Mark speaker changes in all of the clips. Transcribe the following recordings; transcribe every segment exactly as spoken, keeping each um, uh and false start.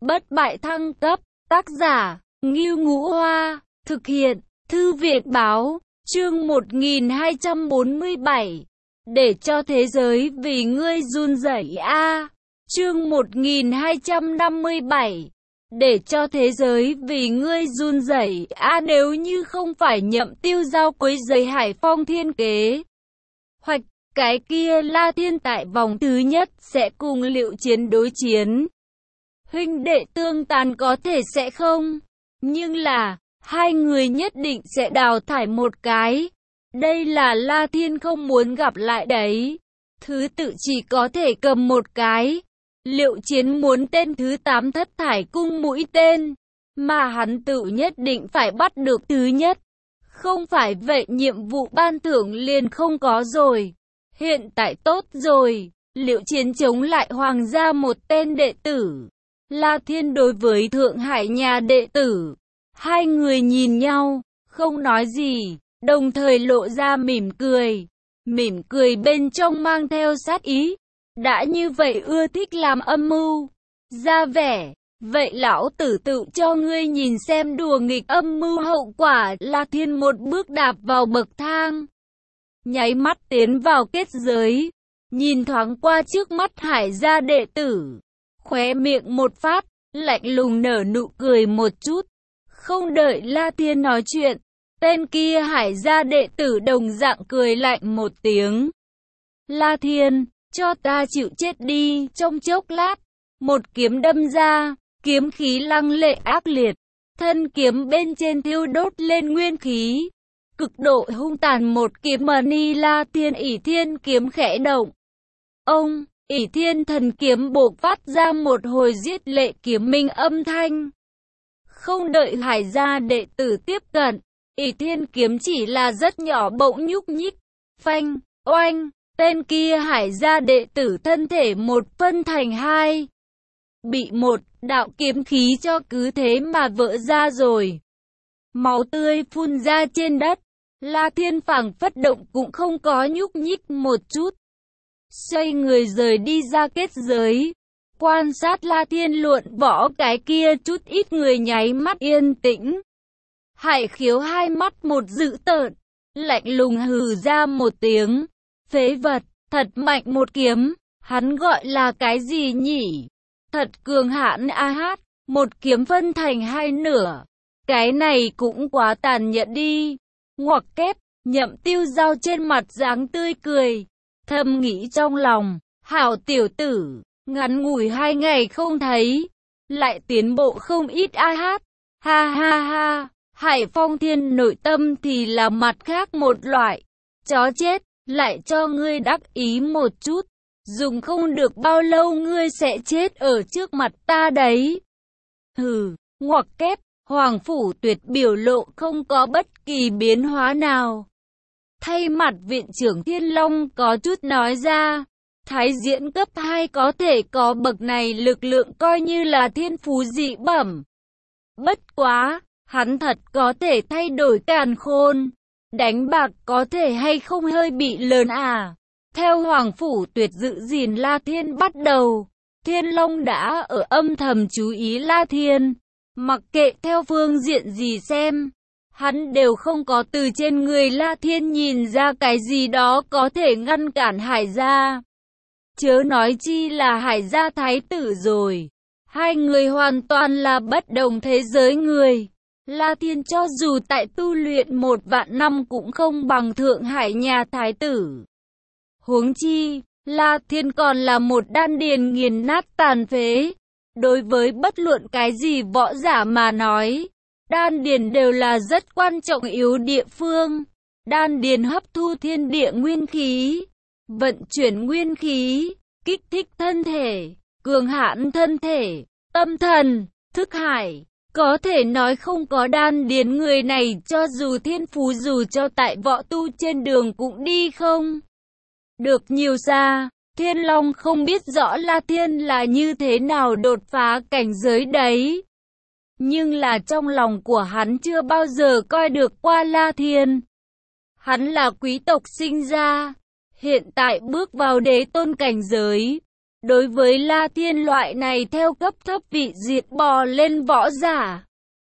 Speaker 1: Bất bại thăng cấp, tác giả, Ngưu Ngũ Hoa, thực hiện, Thư viện Báo, chương một nghìn hai trăm bốn mươi bảy, để cho thế giới vì ngươi run rẩy a. Chương một nghìn hai trăm năm mươi bảy, để cho thế giới vì ngươi run rẩy a. Nếu như không phải Nhậm Tiêu Giao quấy rầy Hải Phong Thiên kế hoạch, cái kia La Thiên tại vòng thứ nhất sẽ cùng Liệu Chiến đối chiến. Huynh đệ tương tàn có thể sẽ không, nhưng là hai người nhất định sẽ đào thải một cái. Đây là La Thiên không muốn gặp lại đấy. Thứ tự chỉ có thể cầm một cái. Liệu Chiến muốn tên thứ tám thất thải cung mũi tên, mà hắn tự nhất định phải bắt được thứ nhất. Không phải vậy nhiệm vụ ban thưởng liền không có rồi. Hiện tại tốt rồi, Liệu Chiến chống lại hoàng gia một tên đệ tử. La Thiên đối với Thượng Hải nhà đệ tử. Hai người nhìn nhau, không nói gì, đồng thời lộ ra mỉm cười. Mỉm cười bên trong mang theo sát ý. Đã như vậy ưa thích làm âm mưu, ra vẻ, vậy lão tử tự cho ngươi nhìn xem đùa nghịch âm mưu hậu quả. La Thiên một bước đạp vào bậc thang, nháy mắt tiến vào kết giới, nhìn thoáng qua trước mắt Hải gia đệ tử, khóe miệng một phát, lạnh lùng nở nụ cười một chút. Không đợi La Thiên nói chuyện, tên kia Hải gia đệ tử đồng dạng cười lạnh một tiếng. La Thiên, cho ta chịu chết đi. Trong chốc lát, một kiếm đâm ra, kiếm khí lăng lệ ác liệt, thân kiếm bên trên thiêu đốt lên nguyên khí, cực độ hung tàn. Một kiếm mà ni La Thiên ỷ thiên kiếm khẽ động. Ông, ỷ thiên thần kiếm bộc phát ra một hồi giết lệ kiếm minh âm thanh. Không đợi Hải gia đệ tử tiếp cận, ỷ thiên kiếm chỉ là rất nhỏ bỗng nhúc nhích, phanh, oanh. Tên kia Hải gia đệ tử thân thể một phân thành hai, bị một đạo kiếm khí cho cứ thế mà vỡ ra rồi. Máu tươi phun ra trên đất. La Thiên phảng phất động cũng không có nhúc nhích một chút. Xoay người rời đi ra kết giới. Quan sát La Thiên luận võ cái kia chút ít người nháy mắt yên tĩnh. Hải Khiếu hai mắt một dữ tợn, lạnh lùng hừ ra một tiếng. Phế vật, thật mạnh một kiếm, hắn gọi là cái gì nhỉ? Thật cường hãn a hát, một kiếm phân thành hai nửa. Cái này cũng quá tàn nhẫn đi. Ngoặc kép, Nhậm Tiêu Giao trên mặt dáng tươi cười, thầm nghĩ trong lòng, hảo tiểu tử, ngắn ngủi hai ngày không thấy, lại tiến bộ không ít a hát. Ha ha ha, Hải Phong Thiên nội tâm thì là mặt khác một loại. Chó chết, lại cho ngươi đắc ý một chút, dùng không được bao lâu ngươi sẽ chết ở trước mặt ta đấy. Hừ, ngoặc kép, Hoàng Phủ Tuyệt biểu lộ không có bất kỳ biến hóa nào. Thay mặt viện trưởng Thiên Long có chút nói ra, thái diễn cấp hai có thể có bậc này lực lượng coi như là thiên phú dị bẩm. Bất quá, hắn thật có thể thay đổi càn khôn. Đánh bạc có thể hay không hơi bị lớn à? Theo Hoàng Phủ Tuyệt giữ gìn La Thiên bắt đầu, Thiên Long đã ở âm thầm chú ý La Thiên. Mặc kệ theo phương diện gì xem, hắn đều không có từ trên người La Thiên nhìn ra cái gì đó có thể ngăn cản Hải gia. Chớ nói chi là Hải gia thái tử rồi. Hai người hoàn toàn là bất đồng thế giới người. La Thiên cho dù tại tu luyện một vạn năm cũng không bằng Thượng Hải nhà thái tử. Huống chi, La Thiên còn là một đan điền nghiền nát tàn phế. Đối với bất luận cái gì võ giả mà nói, đan điền đều là rất quan trọng yếu địa phương. Đan điền hấp thu thiên địa nguyên khí, vận chuyển nguyên khí, kích thích thân thể, cường hãn thân thể, tâm thần, thức hải. Có thể nói không có đan điền người này cho dù thiên phú dù cho tại võ tu trên đường cũng đi không được nhiều xa. Thiên Long không biết rõ La Thiên là như thế nào đột phá cảnh giới đấy. Nhưng là trong lòng của hắn chưa bao giờ coi được qua La Thiên. Hắn là quý tộc sinh ra, hiện tại bước vào đế tôn cảnh giới. Đối với La Thiên loại này theo cấp thấp vị diệt bò lên võ giả,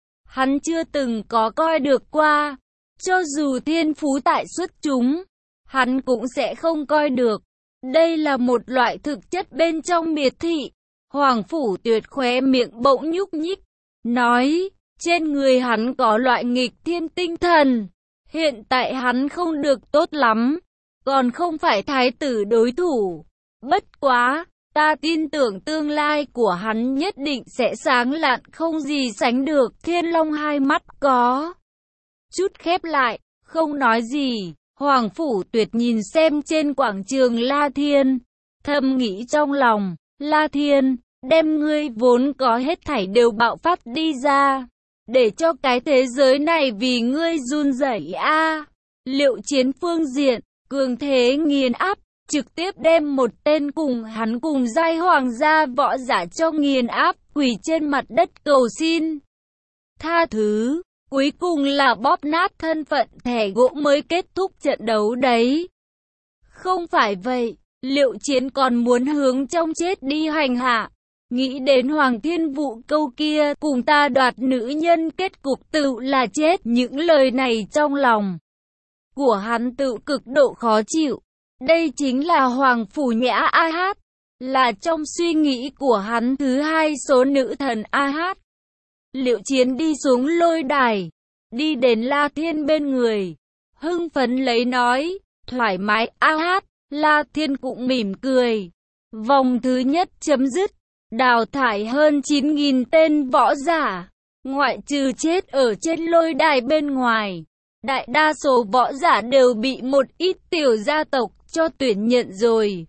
Speaker 1: hắn chưa từng có coi được qua. Cho dù thiên phú tại xuất chúng, hắn cũng sẽ không coi được. Đây là một loại thực chất bên trong miệt thị. Hoàng Phủ Tuyệt khóe miệng bỗng nhúc nhích, nói, trên người hắn có loại nghịch thiên tinh thần. Hiện tại hắn không được tốt lắm, còn không phải thái tử đối thủ. Bất quá, ta tin tưởng tương lai của hắn nhất định sẽ sáng lạn không gì sánh được. Thiên Long hai mắt có chút khép lại, không nói gì. Hoàng Phủ Tuyệt nhìn xem trên quảng trường La Thiên, thầm nghĩ trong lòng, La Thiên, đem ngươi vốn có hết thảy đều bạo phát đi ra, để cho cái thế giới này vì ngươi run rẩy a. Liệu chiến phương diện, cường thế nghiền áp, trực tiếp đem một tên cùng hắn cùng giai hoàng gia võ giả cho nghiền áp, quỳ trên mặt đất cầu xin tha thứ. Cuối cùng là bóp nát thân phận thẻ gỗ mới kết thúc trận đấu đấy. Không phải vậy, Liệu Chiến còn muốn hướng trong chết đi hành hạ. Nghĩ đến Hoàng Thiên Vũ câu kia, cùng ta đoạt nữ nhân kết cục tự là chết. Những lời này trong lòng của hắn tự cực độ khó chịu. Đây chính là Hoàng Phủ Nhã a hát, là trong suy nghĩ của hắn thứ hai số nữ thần a hát. Liệu Chiến đi xuống lôi đài, đi đến La Thiên bên người, hưng phấn lấy nói, thoải mái a hát. La Thiên cũng mỉm cười. Vòng thứ nhất chấm dứt, đào thải hơn chín nghìn tên võ giả, ngoại trừ chết ở trên lôi đài bên ngoài. Đại đa số võ giả đều bị một ít tiểu gia tộc cho tuyển nhận rồi.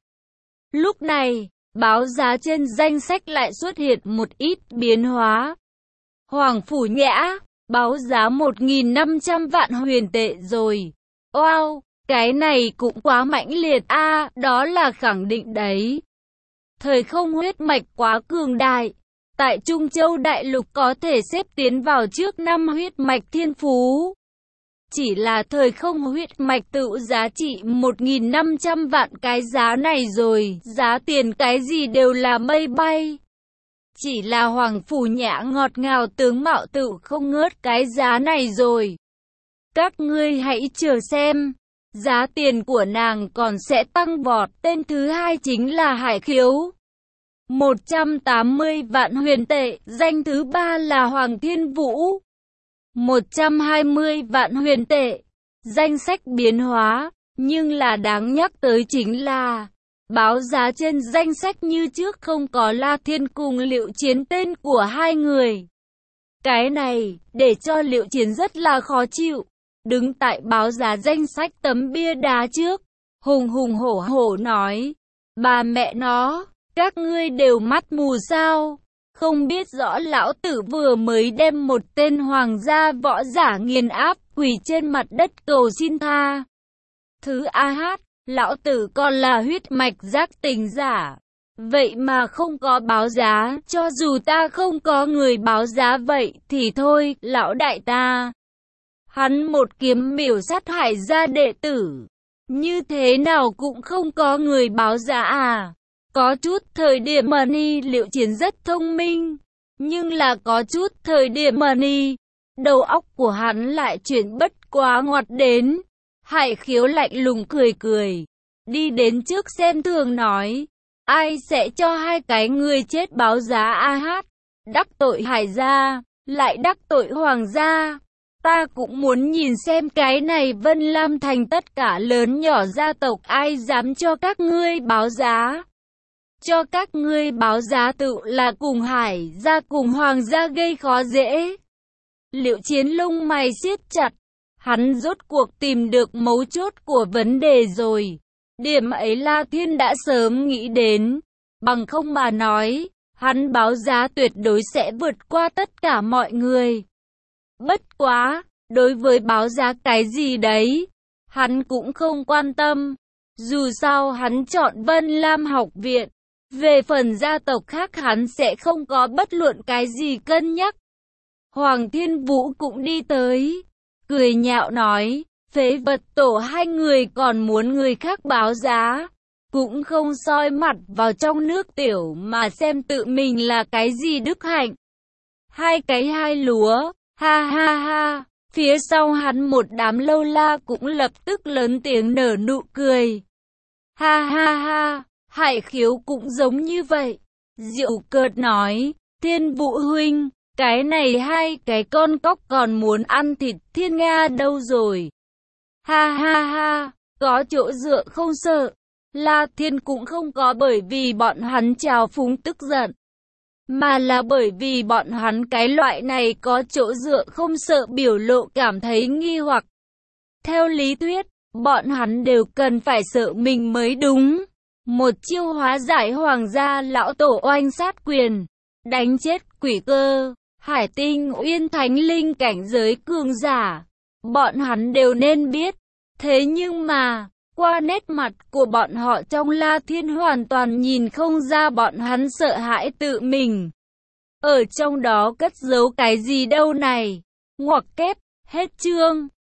Speaker 1: Lúc này, báo giá trên danh sách lại xuất hiện một ít biến hóa. Hoàng Phủ Nhã, báo giá một nghìn năm trăm vạn huyền tệ rồi. Wow, cái này cũng quá mãnh liệt a, à, đó là khẳng định đấy. Thời không huyết mạch quá cường đại. Tại Trung Châu Đại Lục có thể xếp tiến vào trước năm huyết mạch thiên phú. Chỉ là thời không huyết mạch tự giá trị một nghìn năm trăm vạn cái giá này rồi, giá tiền cái gì đều là mây bay. Chỉ là Hoàng Phủ Nhã ngọt ngào tướng mạo tự không ngớt cái giá này rồi. Các ngươi hãy chờ xem, giá tiền của nàng còn sẽ tăng vọt. Tên thứ hai chính là Hải Khiếu, một trăm tám mươi vạn huyền tệ. Danh thứ ba là Hoàng Thiên Vũ, một trăm hai mươi vạn huyền tệ. Danh sách biến hóa, nhưng là đáng nhắc tới chính là báo giá trên danh sách như trước không có La Thiên cùng Liệu Chiến tên của hai người. Cái này, để cho Liệu Chiến rất là khó chịu. Đứng tại báo giá danh sách tấm bia đá trước, hùng hùng hổ hổ nói, bà mẹ nó, các ngươi đều mắt mù sao? Không biết rõ lão tử vừa mới đem một tên hoàng gia võ giả nghiền áp, quỳ trên mặt đất cầu xin tha thứ a hát. Lão tử còn là huyết mạch giác tình giả, vậy mà không có báo giá. Cho dù ta không có người báo giá vậy thì thôi, lão đại ta. Hắn một kiếm miểu sát Hải gia đệ tử, như thế nào cũng không có người báo giá à. Có chút thời điểm Money Liệu Chiến rất thông minh, nhưng là có chút thời điểm Money, đầu óc của hắn lại chuyển bất quá ngoặt đến. Hải Khiếu lạnh lùng cười cười, đi đến trước xem thường nói, ai sẽ cho hai cái người chết báo giá a hát, đắc tội Hải gia, lại đắc tội Hoàng gia. Ta cũng muốn nhìn xem cái này Vân Lam Thành tất cả lớn nhỏ gia tộc ai dám cho các ngươi báo giá. Cho các ngươi báo giá tự là cùng Hải gia cùng Hoàng gia gây khó dễ. Liệu Chiến lông mày siết chặt, hắn rốt cuộc tìm được mấu chốt của vấn đề rồi. Điểm ấy La Thiên đã sớm nghĩ đến, bằng không mà nói, hắn báo giá tuyệt đối sẽ vượt qua tất cả mọi người. Bất quá, đối với báo giá cái gì đấy, hắn cũng không quan tâm. Dù sao hắn chọn Vân Lam học viện, về phần gia tộc khác hắn sẽ không có bất luận cái gì cân nhắc. Hoàng Thiên Vũ cũng đi tới, cười nhạo nói, phế vật tổ hai người còn muốn người khác báo giá. cũng không soi mặt vào trong nước tiểu mà xem tự mình là cái gì đức hạnh. Hai cái hai lúa, ha ha ha, phía sau hắn một đám lâu la cũng lập tức lớn tiếng nở nụ cười. Ha ha ha, Hải Khiếu cũng giống như vậy. Diệu cợt nói, Thiên Vũ huynh, cái này hai cái con cóc còn muốn ăn thịt Thiên Nga đâu rồi. Ha ha ha, có chỗ dựa không sợ. La Thiên cũng không có bởi vì bọn hắn trào phúng tức giận, mà là bởi vì bọn hắn cái loại này có chỗ dựa không sợ biểu lộ cảm thấy nghi hoặc. Theo lý thuyết, bọn hắn đều cần phải sợ mình mới đúng. Một chiêu hóa giải hoàng gia lão tổ oanh sát quyền, đánh chết quỷ cơ, hải tinh uyên thánh linh cảnh giới cường giả. Bọn hắn đều nên biết. Thế nhưng mà, qua nét mặt của bọn họ trong La Thiên hoàn toàn nhìn không ra bọn hắn sợ hãi tự mình. Ở trong đó cất giấu cái gì đâu này. Ngoặc kép, hết chương.